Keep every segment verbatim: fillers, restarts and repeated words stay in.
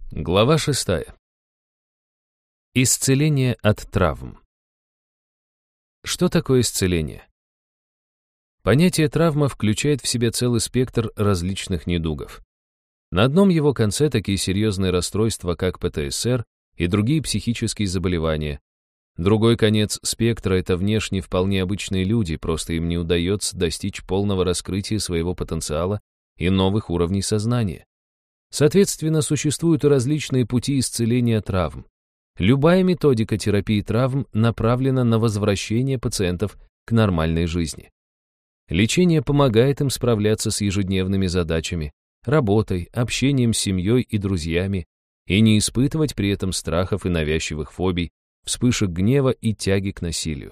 Глава шестая. Исцеление от травм. Что такое исцеление? Понятие травма включает в себя целый спектр различных недугов. На одном его конце такие серьезные расстройства, как пэ тэ эс эр и другие психические заболевания. Другой конец спектра — это внешне вполне обычные люди, просто им не удается достичь полного раскрытия своего потенциала и новых уровней сознания. Соответственно, существуют и различные пути исцеления травм. Любая методика терапии травм направлена на возвращение пациентов к нормальной жизни. Лечение помогает им справляться с ежедневными задачами, работой, общением с семьей и друзьями, и не испытывать при этом страхов и навязчивых фобий, вспышек гнева и тяги к насилию.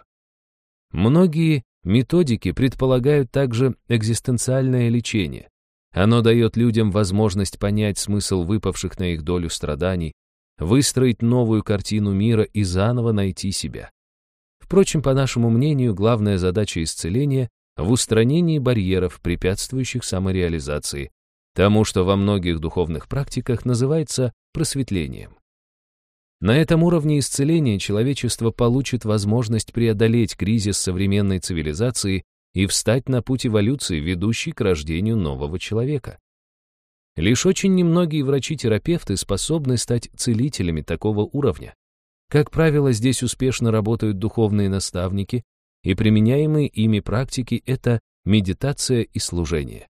Многие методики предполагают также экзистенциальное лечение. Оно дает людям возможность понять смысл выпавших на их долю страданий, выстроить новую картину мира и заново найти себя. Впрочем, по нашему мнению, главная задача исцеления в устранении барьеров, препятствующих самореализации, тому, что во многих духовных практиках называется просветлением. На этом уровне исцеления человечество получит возможность преодолеть кризис современной цивилизации и встать на путь эволюции, ведущий к рождению нового человека. Лишь очень немногие врачи-терапевты способны стать целителями такого уровня. Как правило, здесь успешно работают духовные наставники, и применяемые ими практики — это медитация и служение.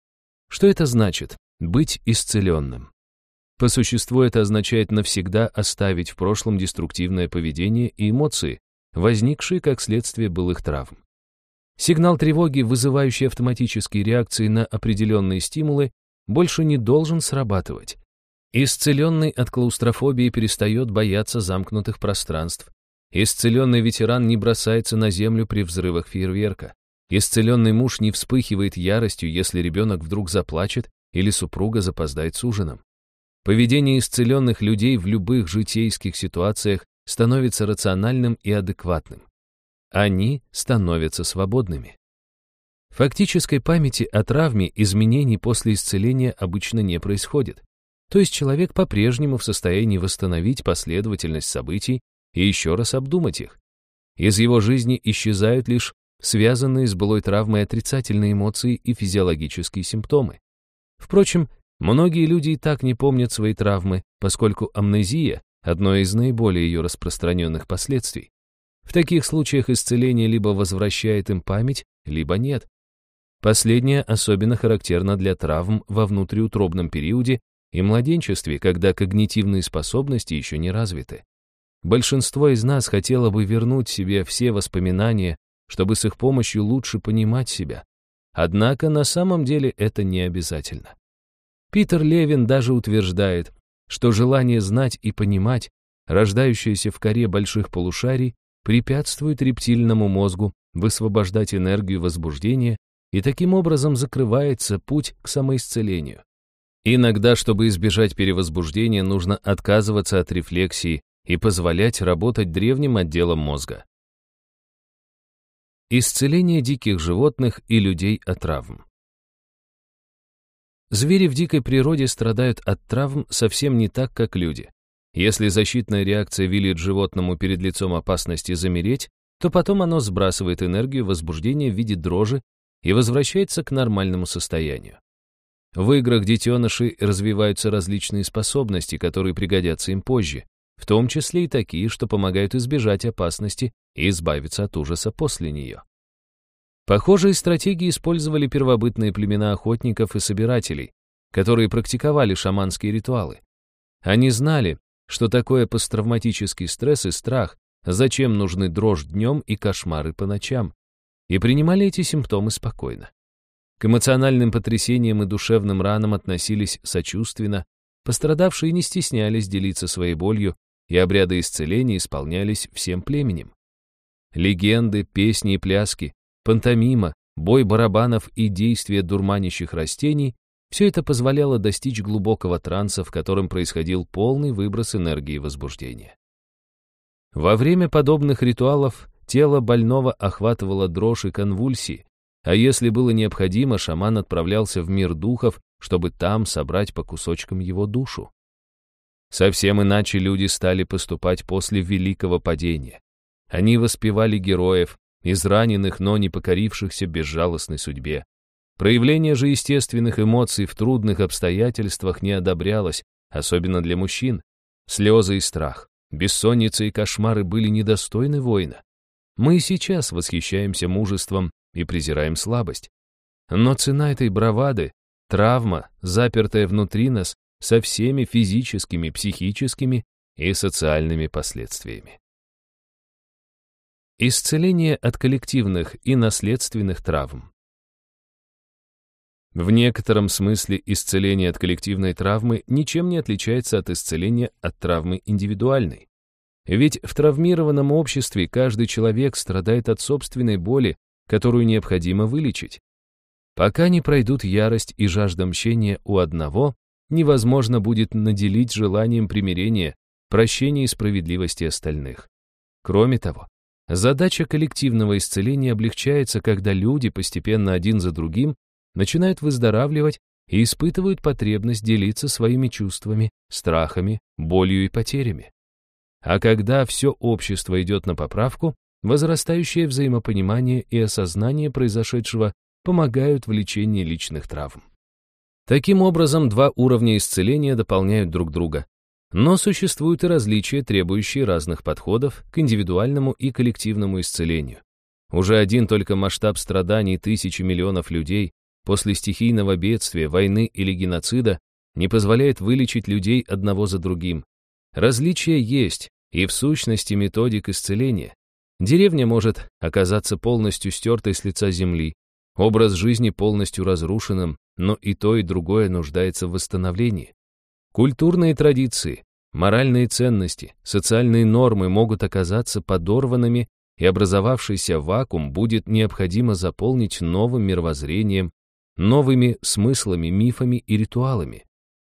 Что это значит — быть исцеленным? По существу это означает навсегда оставить в прошлом деструктивное поведение и эмоции, возникшие как следствие былых травм. Сигнал тревоги, вызывающий автоматические реакции на определенные стимулы, больше не должен срабатывать. Исцеленный от клаустрофобии перестает бояться замкнутых пространств. Исцеленный ветеран не бросается на землю при взрывах фейерверка. Исцеленный муж не вспыхивает яростью, если ребенок вдруг заплачет или супруга запоздает с ужином. Поведение исцеленных людей в любых житейских ситуациях становится рациональным и адекватным. Они становятся свободными. В фактической памяти о травме изменений после исцеления обычно не происходит. То есть человек по-прежнему в состоянии восстановить последовательность событий и еще раз обдумать их. Из его жизни исчезают лишь связанные с былой травмой отрицательные эмоции и физиологические симптомы. Впрочем, многие люди и так не помнят свои травмы, поскольку амнезия – одно из наиболее ее распространенных последствий. В таких случаях исцеление либо возвращает им память, либо нет. Последнее особенно характерно для травм во внутриутробном периоде и младенчестве, когда когнитивные способности еще не развиты. Большинство из нас хотело бы вернуть себе все воспоминания, чтобы с их помощью лучше понимать себя. Однако на самом деле это не обязательно. Питер Левин даже утверждает, что желание знать и понимать, рождающееся в коре больших полушарий, препятствует рептильному мозгу высвобождать энергию возбуждения и таким образом закрывается путь к самоисцелению. Иногда, чтобы избежать перевозбуждения, нужно отказываться от рефлексии и позволять работать древним отделам мозга. Исцеление диких животных и людей от травм. Звери в дикой природе страдают от травм совсем не так, как люди. Если защитная реакция велит животному перед лицом опасности замереть, то потом оно сбрасывает энергию возбуждения в виде дрожи и возвращается к нормальному состоянию. В играх детенышей развиваются различные способности, которые пригодятся им позже, в том числе и такие, что помогают избежать опасности и избавиться от ужаса после нее. Похожие стратегии использовали первобытные племена охотников и собирателей, которые практиковали шаманские ритуалы. Они знали, что такое посттравматический стресс и страх, зачем нужны дрожь днем и кошмары по ночам, и принимали эти симптомы спокойно. К эмоциональным потрясениям и душевным ранам относились сочувственно, пострадавшие не стеснялись делиться своей болью, и обряды исцеления исполнялись всем племенем. Легенды, песни и пляски, пантомима, бой барабанов и действия дурманящих растений — все это позволяло достичь глубокого транса, в котором происходил полный выброс энергии возбуждения. Во время подобных ритуалов тело больного охватывало дрожь и конвульсии, а если было необходимо, шаман отправлялся в мир духов, чтобы там собрать по кусочкам его душу. Совсем иначе люди стали поступать после великого падения. Они воспевали героев, израненных, но не покорившихся безжалостной судьбе. Проявление же естественных эмоций в трудных обстоятельствах не одобрялось, особенно для мужчин. Слезы и страх, бессонница и кошмары были недостойны воина. Мы и сейчас восхищаемся мужеством и презираем слабость. Но цена этой бравады — травма, запертая внутри нас со всеми физическими, психическими и социальными последствиями. Исцеление от коллективных и наследственных травм. В некотором смысле исцеление от коллективной травмы ничем не отличается от исцеления от травмы индивидуальной. Ведь в травмированном обществе каждый человек страдает от собственной боли, которую необходимо вылечить. Пока не пройдут ярость и жажда мщения у одного, невозможно будет наделить желанием примирения, прощения и справедливости остальных. Кроме того, задача коллективного исцеления облегчается, когда люди постепенно один за другим начинают выздоравливать и испытывают потребность делиться своими чувствами, страхами, болью и потерями. А когда все общество идет на поправку, возрастающее взаимопонимание и осознание произошедшего помогают в лечении личных травм. Таким образом, два уровня исцеления дополняют друг друга. Но существуют и различия, требующие разных подходов к индивидуальному и коллективному исцелению. Уже один только масштаб страданий тысячи миллионов людей после стихийного бедствия, войны или геноцида не позволяет вылечить людей одного за другим. Различия есть, и в сущности методик исцеления. Деревня может оказаться полностью стертой с лица земли, образ жизни полностью разрушенным, но и то, и другое нуждается в восстановлении. Культурные традиции, моральные ценности, социальные нормы могут оказаться подорванными, и образовавшийся вакуум будет необходимо заполнить новым мировоззрением, новыми смыслами, мифами и ритуалами.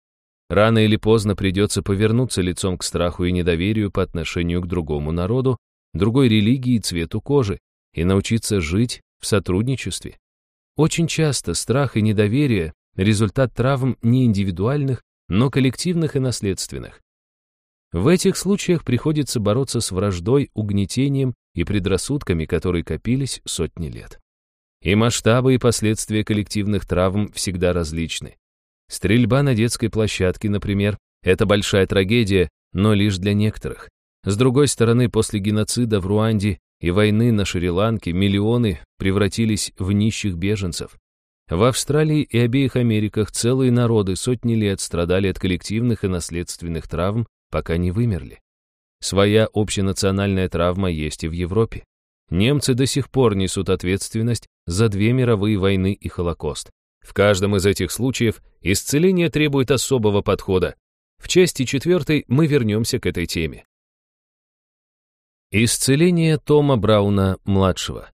Рано или поздно придется повернуться лицом к страху и недоверию по отношению к другому народу, другой религии и цвету кожи, и научиться жить в сотрудничестве. Очень часто страх и недоверие – результат травм не индивидуальных, но коллективных и наследственных. В этих случаях приходится бороться с враждой, угнетением и предрассудками, которые копились сотни лет. И масштабы и последствия коллективных травм всегда различны. Стрельба на детской площадке, например, это большая трагедия, но лишь для некоторых. С другой стороны, после геноцида в Руанде и войны на Шри-Ланке миллионы превратились в нищих беженцев. В Австралии и обеих Америках целые народы сотни лет страдали от коллективных и наследственных травм, пока не вымерли. Своя общенациональная травма есть и в Европе. Немцы до сих пор несут ответственность за две мировые войны и Холокост. В каждом из этих случаев исцеление требует особого подхода. В части четвертой мы вернемся к этой теме. Исцеление Тома Брауна-младшего.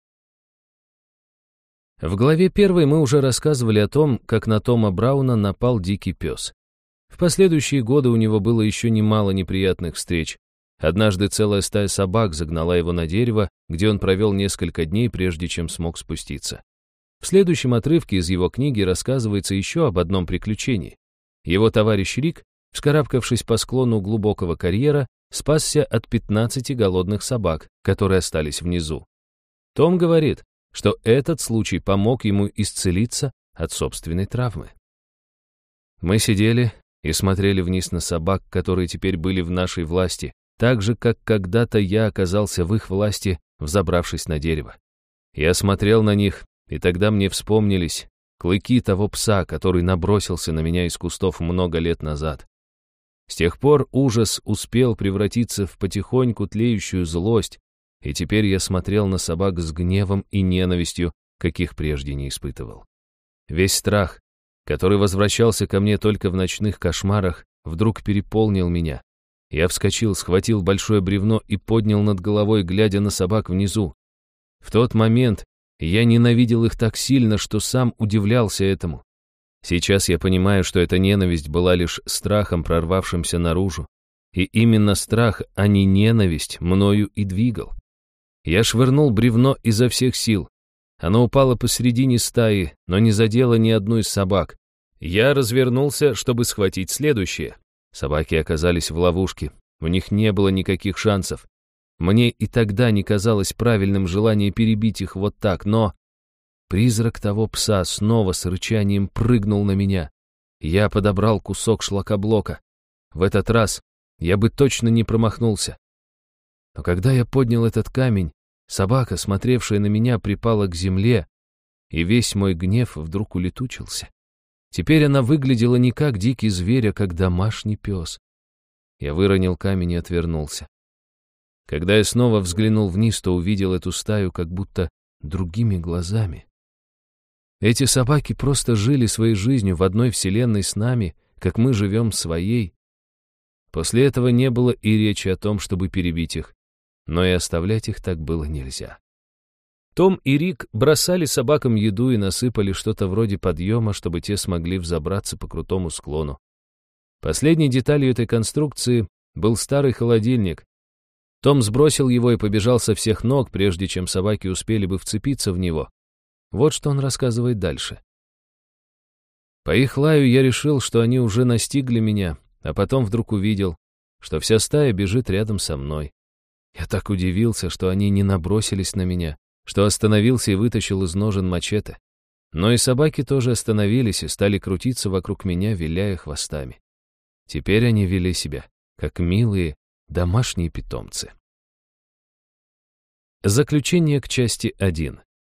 В главе первой мы уже рассказывали о том, как на Тома Брауна напал дикий пес. В последующие годы у него было еще немало неприятных встреч. Однажды целая стая собак загнала его на дерево, где он провел несколько дней, прежде чем смог спуститься. В следующем отрывке из его книги рассказывается еще об одном приключении. Его товарищ Рик, вскарабкавшись по склону глубокого карьера, спасся от пятнадцати голодных собак, которые остались внизу. Том говорит, что этот случай помог ему исцелиться от собственной травмы. Мы сидели и смотрели вниз на собак, которые теперь были в нашей власти, так же, как когда-то я оказался в их власти, взобравшись на дерево. Я смотрел на них, и тогда мне вспомнились клыки того пса, который набросился на меня из кустов много лет назад. С тех пор ужас успел превратиться в потихоньку тлеющую злость, и теперь я смотрел на собак с гневом и ненавистью, каких прежде не испытывал. Весь страх, который возвращался ко мне только в ночных кошмарах, вдруг переполнил меня. Я вскочил, схватил большое бревно и поднял над головой, глядя на собак внизу. В тот момент я ненавидел их так сильно, что сам удивлялся этому. Сейчас я понимаю, что эта ненависть была лишь страхом, прорвавшимся наружу. И именно страх, а не ненависть, мною и двигал. Я швырнул бревно изо всех сил. Оно упало посредине стаи, но не задело ни одну из собак. Я развернулся, чтобы схватить следующее. Собаки оказались в ловушке, у них не было никаких шансов. Мне и тогда не казалось правильным желание перебить их вот так, но... Призрак того пса снова с рычанием прыгнул на меня. Я подобрал кусок шлакоблока. В этот раз я бы точно не промахнулся. Но когда я поднял этот камень, собака, смотревшая на меня, припала к земле, и весь мой гнев вдруг улетучился. Теперь она выглядела не как дикий зверь, а как домашний пес. Я выронил камень и отвернулся. Когда я снова взглянул вниз, то увидел эту стаю как будто другими глазами. Эти собаки просто жили своей жизнью в одной вселенной с нами, как мы живем своей. После этого не было и речи о том, чтобы перебить их, но и оставлять их так было нельзя. Том и Рик бросали собакам еду и насыпали что-то вроде подъема, чтобы те смогли взобраться по крутому склону. Последней деталью этой конструкции был старый холодильник. Том сбросил его и побежал со всех ног, прежде чем собаки успели бы вцепиться в него. Вот что он рассказывает дальше. По их лаю я решил, что они уже настигли меня, а потом вдруг увидел, что вся стая бежит рядом со мной. Я так удивился, что они не набросились на меня, что остановился и вытащил из ножен мачете. Но и собаки тоже остановились и стали крутиться вокруг меня, виляя хвостами. Теперь они вели себя, как милые домашние питомцы. Заключение к части один.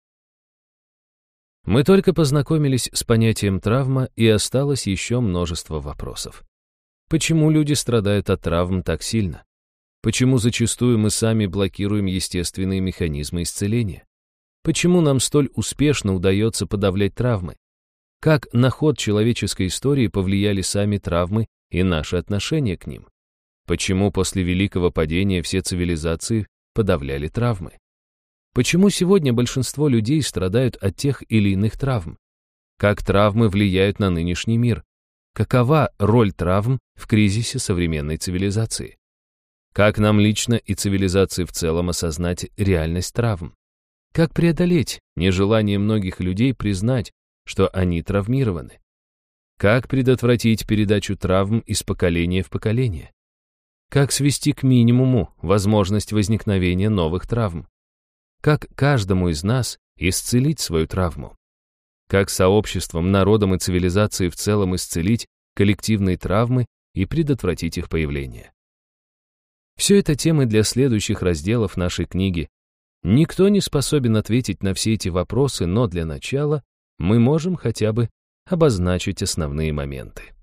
Мы только познакомились с понятием травма, и осталось еще множество вопросов. Почему люди страдают от травм так сильно? Почему зачастую мы сами блокируем естественные механизмы исцеления? Почему нам столь успешно удается подавлять травмы? Как на ход человеческой истории повлияли сами травмы и наши отношения к ним? Почему после Великого падения все цивилизации подавляли травмы? Почему сегодня большинство людей страдают от тех или иных травм? Как травмы влияют на нынешний мир? Какова роль травм в кризисе современной цивилизации? Как нам лично и цивилизации в целом осознать реальность травм? Как преодолеть нежелание многих людей признать, что они травмированы? Как предотвратить передачу травм из поколения в поколение? Как свести к минимуму возможность возникновения новых травм? Как каждому из нас исцелить свою травму? Как сообществом, народам и цивилизации в целом исцелить коллективные травмы и предотвратить их появление? Все это темы для следующих разделов нашей книги. Никто не способен ответить на все эти вопросы, но для начала мы можем хотя бы обозначить основные моменты.